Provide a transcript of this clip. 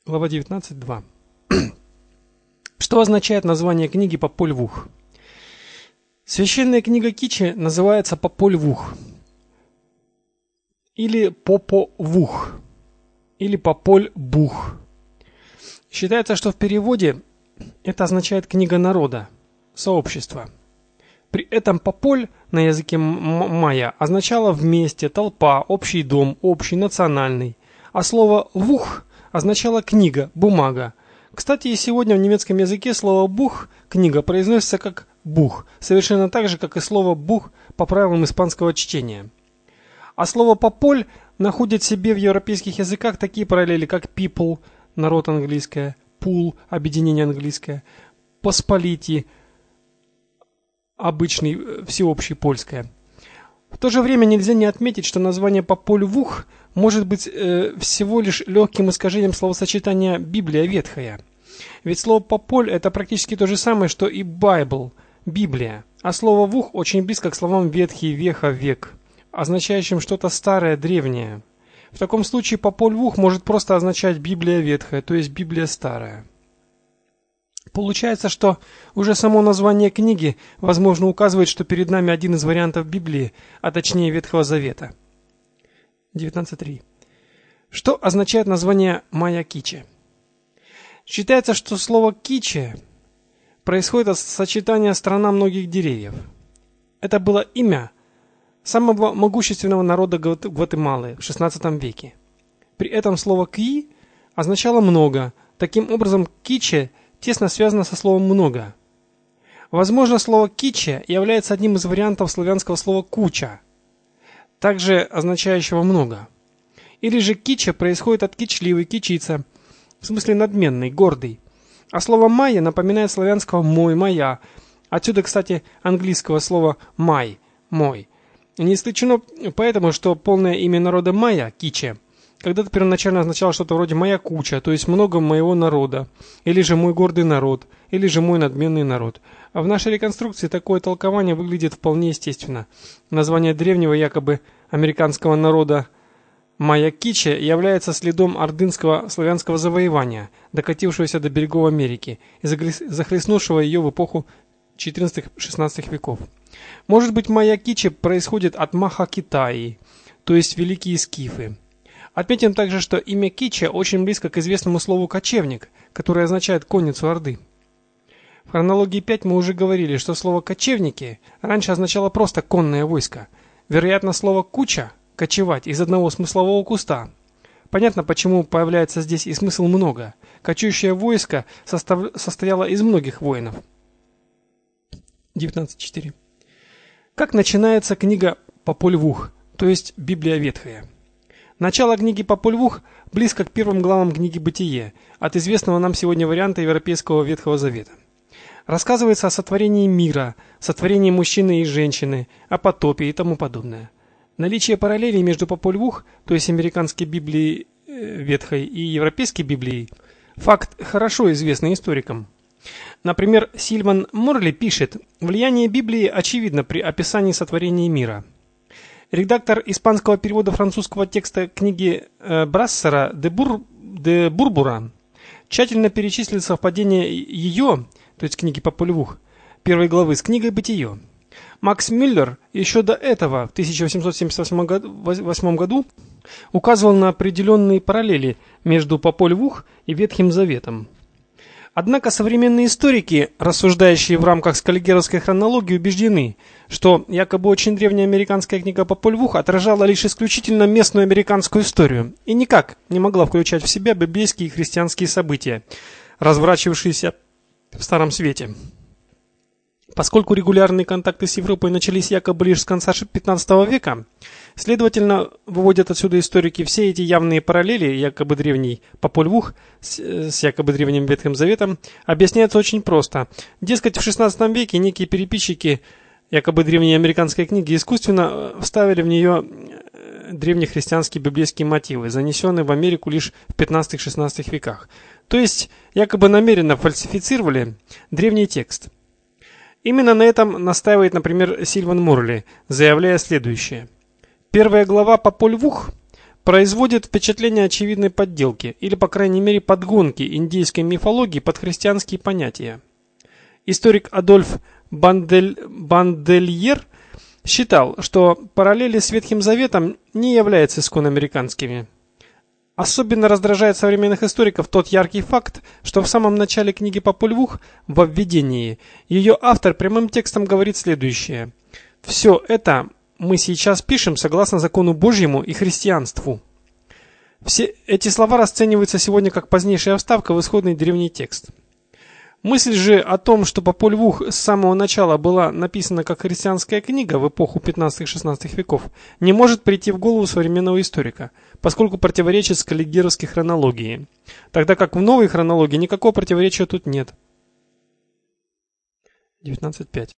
Глава 19.2. Что означает название книги Пополь Vuh? Священная книга Кичи называется Пополь Vuh, или Попо Vuh, или Пополь Бух. Считается, что в переводе это означает книга народа, сообщества. При этом Пополь на языке майя означало вместе, толпа, общий дом, общий, национальный. А слово «вух» означало книга, бумага. Кстати, и сегодня в немецком языке слово «бух» книга произносится как «бух», совершенно так же, как и слово «бух» по правилам испанского чтения. А слово «пополь» находит в себе в европейских языках такие параллели, как people, народ английское, pool, объединение английское, посполити, обычный, всеобщий польское. В то же время нельзя не отметить, что название Пополь Vuh может быть всего лишь легким искажением словосочетания Библия Ветхая. Ведь слово Пополь это практически то же самое, что и Bible, Библия. А слово Vuh очень близко к словам Ветхий, Веха, Век, означающим что-то старое, древнее. В таком случае Пополь Vuh может просто означать Библия Ветхая, то есть Библия старая. Получается, что уже само название книги, возможно, указывает, что перед нами один из вариантов Библии, а точнее Ветхого Завета. 19.3. Что означает название майя Кичи? Считается, что слово «кичи» происходит от сочетания «страна многих деревьев». Это было имя самого могущественного народа Гватемалы в XVI веке. При этом слово «кьи» означало «много». Таким образом, «кичи» тесно связано со словом «много». Возможно, слово «кичи» является одним из вариантов славянского слова «куча», также означающего «много». Или же «кичи» происходит от «кичливый», «кичица», в смысле надменный, гордый. А слово «майя» напоминает славянского «мой», «моя». Отсюда, кстати, английского слова «май», «мой». Не исключено поэтому, что полное имя народа майя, Кичи, когда-то первоначально означало что-то вроде «моя куча», то есть много моего народа, или же «мой гордый народ», или же «мой надменный народ». А в нашей реконструкции такое толкование выглядит вполне естественно. Название древнего якобы американского народа майя Кичи является следом ордынского славянского завоевания, докатившегося до берегов Америки и захлестнувшего ее в эпоху XIV-XVI веков. Может быть, майя Кичи происходит от Маха Китаи, то есть великие скифы. Отметим также, что имя Кичи очень близко к известному слову «кочевник», которое означает «конницу Орды». В хронологии 5 мы уже говорили, что слово «кочевники» раньше означало просто «конное войско». Вероятно, слово «куча» – «кочевать» из одного смыслового куста. Понятно, почему появляется здесь и смысл «много». Кочующее войско состояло из многих воинов. 19.4. Как начинается книга Пополь Vuh, то есть Библия Ветхая? Начало книги Пополь Vuh близко к первым главам книги Бытие, от известного нам сегодня варианта европейского Ветхого Завета. Рассказывается о сотворении мира, сотворении мужчины и женщины, о потопе и тому подобное. Наличие параллелей между Пополь Vuh, то есть американской Библией Ветхой, и европейской Библией, факт хорошо известный историкам. Например, Сильван Морли пишет: «Влияние Библии очевидно при описании сотворения мира». Редактор испанского перевода французского текста книги Брассера де Бурбура тщательно перечислил совпадение ее, то есть книги Пополь Vuh, первой главы с книгой Бытие. Макс Мюллер еще до этого, в 1878 году, указывал на определенные параллели между Пополь Vuh и Ветхим Заветом. Однако современные историки, рассуждающие в рамках скаллигеровской хронологии, убеждены, что якобы очень древняя американская книга Пополь Vuh отражала лишь исключительно местную американскую историю и никак не могла включать в себя библейские и христианские события, разворачивавшиеся в Старом Свете. Поскольку регулярные контакты с Европой начались якобы лишь с конца XV века, следовательно, выводят отсюда историки, все эти явные параллели якобы древней Пополь Vuh с якобы древним Ветхим Заветом объясняются очень просто. Дескать, в XVI веке некие переписчики якобы древней американской книги искусственно вставили в нее древнехристианские библейские мотивы, занесенные в Америку лишь в XV-XVI веках. То есть, якобы намеренно фальсифицировали древний текст. Именно на этом настаивает, например, Сильван Морли, заявляя следующее. Первая глава Пополь Vuh производит впечатление очевидной подделки, или по крайней мере подгонки индейской мифологии под христианские понятия. Историк Адольф Бандельер считал, что параллели с Ветхим Заветом не являются исконно американскими. Особенно раздражает современных историков тот яркий факт, что в самом начале книги «Популь Vuh» во введении ее автор прямым текстом говорит следующее: «Все это мы сейчас пишем согласно закону Божьему и христианству». Все эти слова расцениваются сегодня как позднейшая вставка в исходный древний текст. Мысль же о том, что «Популь Vuh» с самого начала была написана как христианская книга в эпоху 15-16 веков, не может прийти в голову современного историка, поскольку противоречит скаллигеровской хронологии, тогда как в новой хронологии никакого противоречия тут нет. 19.5